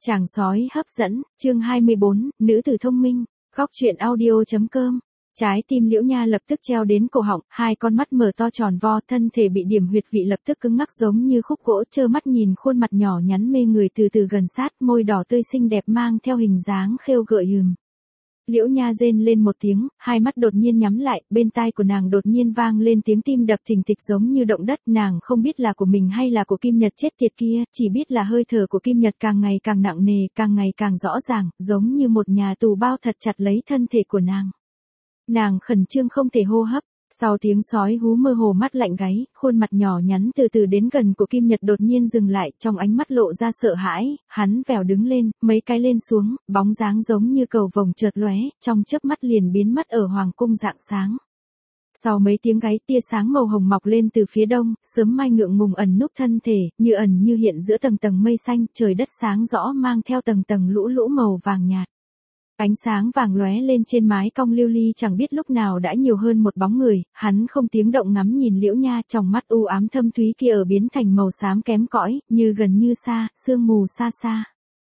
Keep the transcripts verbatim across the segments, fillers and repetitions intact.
Chàng sói hấp dẫn, chương hai mươi bốn, nữ tử thông minh, góc truyện audio.com. Trái tim Liễu Nha lập tức treo đến cổ họng, hai con mắt mở to tròn vo, thân thể bị điểm huyệt vị lập tức cứng ngắc giống như khúc gỗ, trơ mắt nhìn khuôn mặt nhỏ nhắn mê người từ từ gần sát, môi đỏ tươi xinh đẹp mang theo hình dáng khêu gợi hừm. Liễu Nha rên lên một tiếng, hai mắt đột nhiên nhắm lại, bên tai của nàng đột nhiên vang lên tiếng tim đập thình thịch giống như động đất, nàng không biết là của mình hay là của Kim Nhật chết tiệt kia, chỉ biết là hơi thở của Kim Nhật càng ngày càng nặng nề, càng ngày càng rõ ràng, giống như một nhà tù bao thật chặt lấy thân thể của nàng. Nàng khẩn trương không thể hô hấp. Sau tiếng sói hú mơ hồ mắt lạnh gáy, khuôn mặt nhỏ nhắn từ từ đến gần của Kim Nhật đột nhiên dừng lại, trong ánh mắt lộ ra sợ hãi, hắn vèo đứng lên, mấy cái lên xuống, bóng dáng giống như cầu vồng chợt lóe, trong chớp mắt liền biến mất ở hoàng cung rạng sáng. Sau mấy tiếng gáy, tia sáng màu hồng mọc lên từ phía đông, sớm mai ngượng ngùng ẩn núp thân thể, như ẩn như hiện giữa tầng tầng mây xanh, trời đất sáng rõ mang theo tầng tầng lũ lũ màu vàng nhạt. Ánh sáng vàng lóe lên trên mái cong lưu ly, chẳng biết lúc nào đã nhiều hơn một bóng người, hắn không tiếng động ngắm nhìn Liễu Nha, trong mắt u ám thâm thúy kia ở biến thành màu xám kém cỏi, như gần như xa, sương mù xa xa.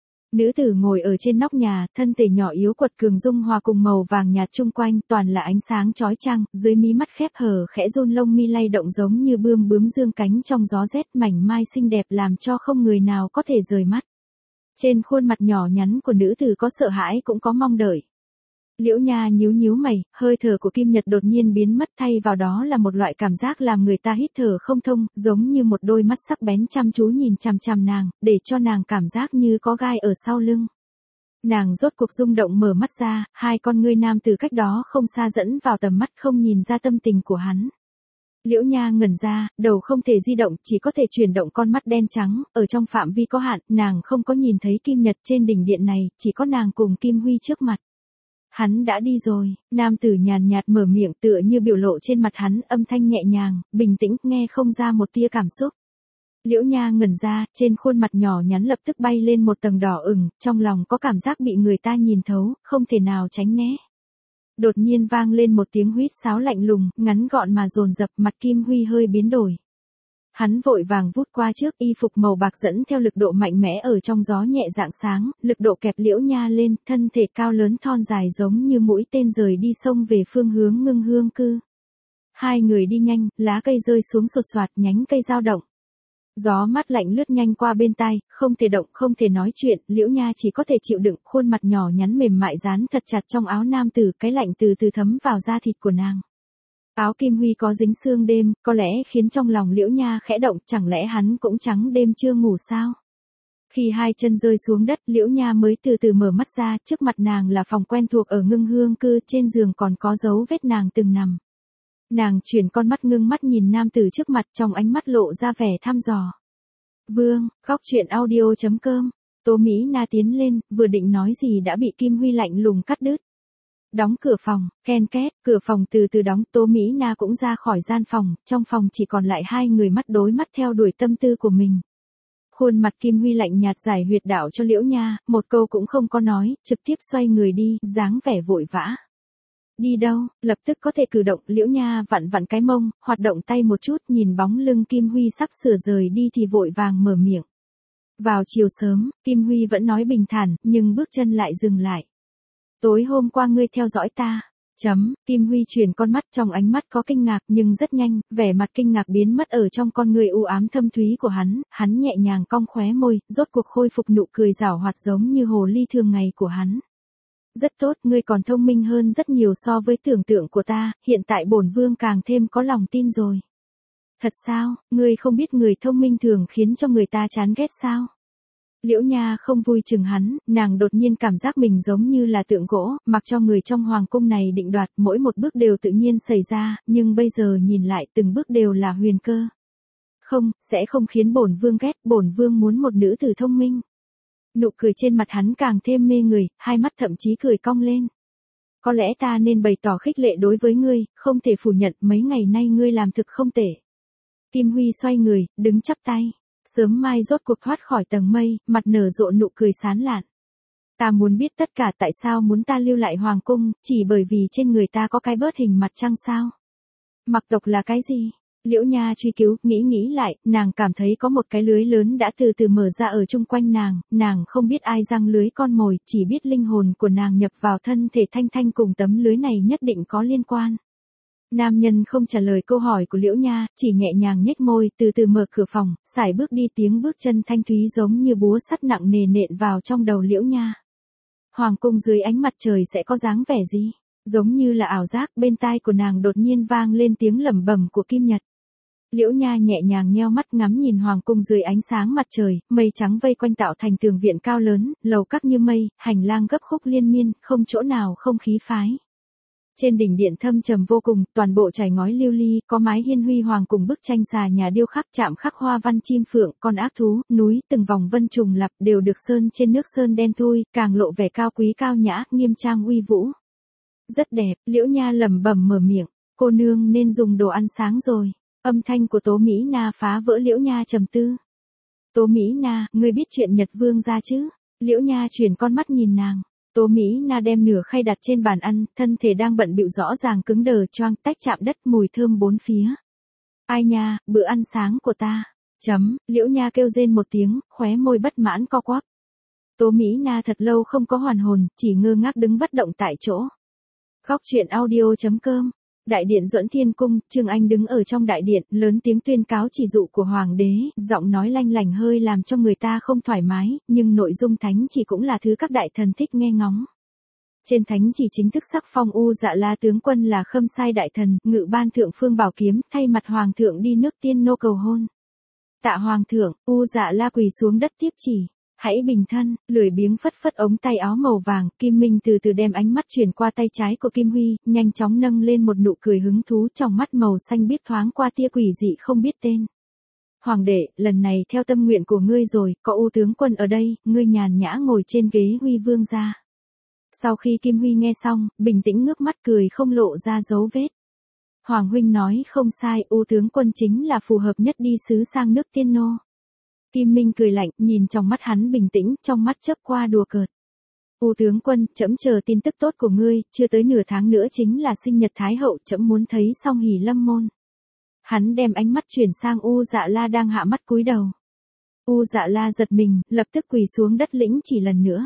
Nữ tử ngồi ở trên nóc nhà, thân thể nhỏ yếu quật cường dung hòa cùng màu vàng nhạt chung quanh, toàn là ánh sáng chói chang, dưới mí mắt khép hờ khẽ run lông mi lay động giống như bươm bướm dương cánh trong gió rét, mảnh mai xinh đẹp làm cho không người nào có thể rời mắt. Trên khuôn mặt nhỏ nhắn của nữ tử có sợ hãi cũng có mong đợi. Liễu Nha nhíu nhíu mày, hơi thở của Kim Nhật đột nhiên biến mất, thay vào đó là một loại cảm giác làm người ta hít thở không thông, giống như một đôi mắt sắc bén chăm chú nhìn chằm chằm nàng, để cho nàng cảm giác như có gai ở sau lưng. Nàng rốt cuộc rung động mở mắt ra, hai con ngươi nam từ cách đó không xa dẫn vào tầm mắt, không nhìn ra tâm tình của hắn. Liễu Nha ngẩn ra, đầu không thể di động, chỉ có thể chuyển động con mắt đen trắng, ở trong phạm vi có hạn, nàng không có nhìn thấy Kim Nhật trên đỉnh điện này, chỉ có nàng cùng Kim Huy trước mặt. Hắn đã đi rồi, nam tử nhàn nhạt mở miệng, tựa như biểu lộ trên mặt hắn, âm thanh nhẹ nhàng, bình tĩnh, nghe không ra một tia cảm xúc. Liễu Nha ngẩn ra, trên khuôn mặt nhỏ nhắn lập tức bay lên một tầng đỏ ửng, trong lòng có cảm giác bị người ta nhìn thấu, không thể nào tránh né. Đột nhiên vang lên một tiếng huýt sáo lạnh lùng, ngắn gọn mà dồn dập, mặt Kim Huy hơi biến đổi. Hắn vội vàng vút qua trước, y phục màu bạc dẫn theo lực độ mạnh mẽ ở trong gió nhẹ rạng sáng, lực độ kẹp Liễu Nha lên, thân thể cao lớn thon dài giống như mũi tên rời đi sông về phương hướng Ngưng Hương Cư. Hai người đi nhanh, lá cây rơi xuống sột soạt, nhánh cây dao động. Gió mát lạnh lướt nhanh qua bên tai, không thể động, không thể nói chuyện, Liễu Nha chỉ có thể chịu đựng, khuôn mặt nhỏ nhắn mềm mại dán thật chặt trong áo nam tử, cái lạnh từ từ thấm vào da thịt của nàng. Áo Kim Huy có dính sương đêm, có lẽ khiến trong lòng Liễu Nha khẽ động, chẳng lẽ hắn cũng trắng đêm chưa ngủ sao? Khi hai chân rơi xuống đất, Liễu Nha mới từ từ mở mắt ra, trước mặt nàng là phòng quen thuộc ở Ngưng Hương Cư, trên giường còn có dấu vết nàng từng nằm. Nàng chuyển con mắt ngưng mắt nhìn nam tử trước mặt, trong ánh mắt lộ ra vẻ thăm dò. Vương, góc truyện audio.com. Tố Mỹ Na tiến lên, vừa định nói gì đã bị Kim Huy lạnh lùng cắt đứt. Đóng cửa phòng, ken két, cửa phòng từ từ đóng, Tố Mỹ Na cũng ra khỏi gian phòng, trong phòng chỉ còn lại hai người mắt đối mắt theo đuổi tâm tư của mình. Khuôn mặt Kim Huy lạnh nhạt giải huyệt đạo cho Liễu Nha, một câu cũng không có nói, trực tiếp xoay người đi, dáng vẻ vội vã. Đi đâu, lập tức có thể cử động, Liễu Nha vặn vặn cái mông, hoạt động tay một chút, nhìn bóng lưng Kim Huy sắp sửa rời đi thì vội vàng mở miệng. Vào chiều sớm, Kim Huy vẫn nói bình thản, nhưng bước chân lại dừng lại. Tối hôm qua ngươi theo dõi ta. Chấm, Kim Huy chuyển con mắt, trong ánh mắt có kinh ngạc, nhưng rất nhanh, vẻ mặt kinh ngạc biến mất ở trong con người u ám thâm thúy của hắn, hắn nhẹ nhàng cong khóe môi, rốt cuộc khôi phục nụ cười giảo hoạt giống như hồ ly thường ngày của hắn. Rất tốt, ngươi còn thông minh hơn rất nhiều so với tưởng tượng của ta, hiện tại bổn vương càng thêm có lòng tin rồi. Thật sao, ngươi không biết người thông minh thường khiến cho người ta chán ghét sao? Liễu Nha không vui chừng hắn, nàng đột nhiên cảm giác mình giống như là tượng gỗ, mặc cho người trong hoàng cung này định đoạt, mỗi một bước đều tự nhiên xảy ra, nhưng bây giờ nhìn lại từng bước đều là huyền cơ. Không, sẽ không khiến bổn vương ghét, bổn vương muốn một nữ tử thông minh. Nụ cười trên mặt hắn càng thêm mê người, hai mắt thậm chí cười cong lên. Có lẽ ta nên bày tỏ khích lệ đối với ngươi, không thể phủ nhận mấy ngày nay ngươi làm thực không tệ. Kim Huy xoay người, đứng chắp tay. Sớm mai rốt cuộc thoát khỏi tầng mây, mặt nở rộ nụ cười sán lạn. Ta muốn biết tất cả tại sao muốn ta lưu lại hoàng cung, chỉ bởi vì trên người ta có cái bớt hình mặt trăng sao? Mặc tộc là cái gì? Liễu Nha truy cứu, nghĩ nghĩ lại, nàng cảm thấy có một cái lưới lớn đã từ từ mở ra ở chung quanh nàng, nàng không biết ai giăng lưới con mồi, chỉ biết linh hồn của nàng nhập vào thân thể Thanh Thanh cùng tấm lưới này nhất định có liên quan. Nam nhân không trả lời câu hỏi của Liễu Nha, chỉ nhẹ nhàng nhếch môi, từ từ mở cửa phòng, sải bước đi, tiếng bước chân thanh thúy giống như búa sắt nặng nề nện vào trong đầu Liễu Nha. Hoàng cung dưới ánh mặt trời sẽ có dáng vẻ gì? Giống như là ảo giác, bên tai của nàng đột nhiên vang lên tiếng lẩm bẩm của Kim Nhật. Liễu Nha nhẹ nhàng nheo mắt ngắm nhìn hoàng cung dưới ánh sáng mặt trời, mây trắng vây quanh tạo thành tường viện cao lớn, lầu các như mây, hành lang gấp khúc liên miên, không chỗ nào không khí phái. Trên đỉnh điện thâm trầm vô cùng, toàn bộ trải ngói lưu ly, có mái hiên huy hoàng cùng bức tranh xà nhà điêu khắc chạm khắc hoa văn chim phượng, con ác thú, núi, từng vòng vân trùng lập đều được sơn trên nước sơn đen thui, càng lộ vẻ cao quý cao nhã, nghiêm trang uy vũ. Rất đẹp, Liễu Nha lẩm bẩm mở miệng, cô nương nên dùng đồ ăn sáng rồi. Âm thanh của Tố Mỹ Na phá vỡ Liễu Nha trầm tư. Tố Mỹ Na, ngươi biết chuyện Nhật Vương gia chứ? Liễu Nha chuyển con mắt nhìn nàng. Tố Mỹ Na đem nửa khay đặt trên bàn ăn, thân thể đang bận bịu rõ ràng cứng đờ choang tách chạm đất mùi thơm bốn phía. Ai nha, bữa ăn sáng của ta. Chấm, Liễu Nha kêu rên một tiếng, khóe môi bất mãn co quắp. Tố Mỹ Na thật lâu không có hoàn hồn, chỉ ngơ ngác đứng bất động tại chỗ. Góc truyện audio chấm com. Đại điện Duẫn Thiên Cung, Trương Anh đứng ở trong đại điện, lớn tiếng tuyên cáo chỉ dụ của hoàng đế, giọng nói lanh lảnh hơi làm cho người ta không thoải mái, nhưng nội dung thánh chỉ cũng là thứ các đại thần thích nghe ngóng. Trên thánh chỉ chính thức sắc phong U Dạ La tướng quân là Khâm Sai đại thần, ngự ban thượng phương bảo kiếm, thay mặt hoàng thượng đi nước Tiên nô cầu hôn. Tạ hoàng thượng, U Dạ La quỳ xuống đất tiếp chỉ. Hãy bình thân, lười biếng phất phất ống tay áo màu vàng, Kim Minh từ từ đem ánh mắt chuyển qua tay trái của Kim Huy, nhanh chóng nâng lên một nụ cười hứng thú, trong mắt màu xanh biếc thoáng qua tia quỷ dị không biết tên. Hoàng đệ, lần này theo tâm nguyện của ngươi rồi, có U tướng quân ở đây, ngươi nhàn nhã ngồi trên ghế Huy vương gia. Sau khi Kim Huy nghe xong, bình tĩnh ngước mắt cười không lộ ra dấu vết. Hoàng huynh nói không sai, U tướng quân chính là phù hợp nhất đi sứ sang nước Tiên nô. Kim Minh cười lạnh, nhìn trong mắt hắn bình tĩnh, trong mắt chớp qua đùa cợt. U tướng quân, trẫm chờ tin tức tốt của ngươi, chưa tới nửa tháng nữa chính là sinh nhật Thái hậu, trẫm muốn thấy Song Hỷ Lâm môn. Hắn đem ánh mắt chuyển sang U Dạ La đang hạ mắt cúi đầu. U Dạ La giật mình, lập tức quỳ xuống đất lĩnh chỉ lần nữa.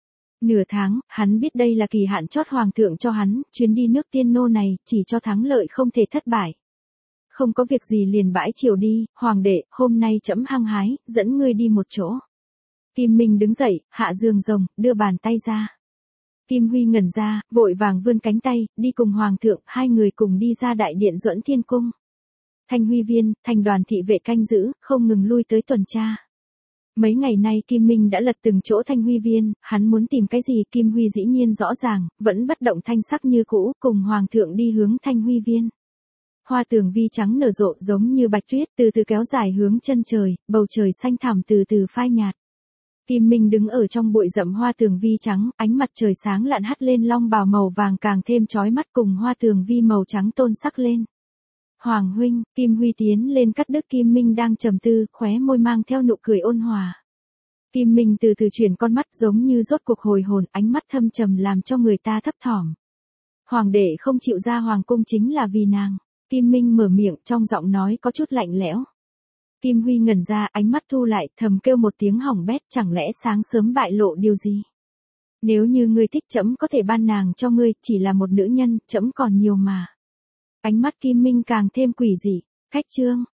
Nửa tháng, hắn biết đây là kỳ hạn chót hoàng thượng cho hắn, chuyến đi nước Tiên nô này, chỉ cho thắng lợi không thể thất bại. Không có việc gì liền bãi triều đi, hoàng đệ, hôm nay trẫm hăng hái, dẫn ngươi đi một chỗ. Kim Minh đứng dậy, hạ giường rồng, đưa bàn tay ra. Kim Huy ngẩn ra, vội vàng vươn cánh tay, đi cùng hoàng thượng, hai người cùng đi ra đại điện Duẫn Thiên Cung. Thanh Huy viên, thành đoàn thị vệ canh giữ, không ngừng lui tới tuần tra. Mấy ngày nay Kim Minh đã lật từng chỗ Thanh Huy viên, hắn muốn tìm cái gì Kim Huy dĩ nhiên rõ ràng, vẫn bất động thanh sắc như cũ, cùng hoàng thượng đi hướng Thanh Huy viên. Hoa tường vi trắng nở rộ giống như bạch tuyết từ từ kéo dài hướng chân trời, bầu trời xanh thẳm từ từ phai nhạt. Kim Minh đứng ở trong bụi rậm hoa tường vi trắng, ánh mặt trời sáng lạn hắt lên long bào màu vàng càng thêm chói mắt cùng hoa tường vi màu trắng tôn sắc lên. Hoàng huynh, Kim Huy tiến lên cắt đứt Kim Minh đang trầm tư, khóe môi mang theo nụ cười ôn hòa. Kim Minh từ từ chuyển con mắt giống như rốt cuộc hồi hồn, ánh mắt thâm trầm làm cho người ta thấp thỏm. Hoàng đệ không chịu ra hoàng cung chính là vì nàng. Kim Minh mở miệng, trong giọng nói có chút lạnh lẽo. Kim Huy ngẩn ra, ánh mắt thu lại, thầm kêu một tiếng hỏng bét, chẳng lẽ sáng sớm bại lộ điều gì? Nếu như ngươi thích trẫm có thể ban nàng cho ngươi, chỉ là một nữ nhân, trẫm còn nhiều mà. Ánh mắt Kim Minh càng thêm quỷ dị. Khách trương,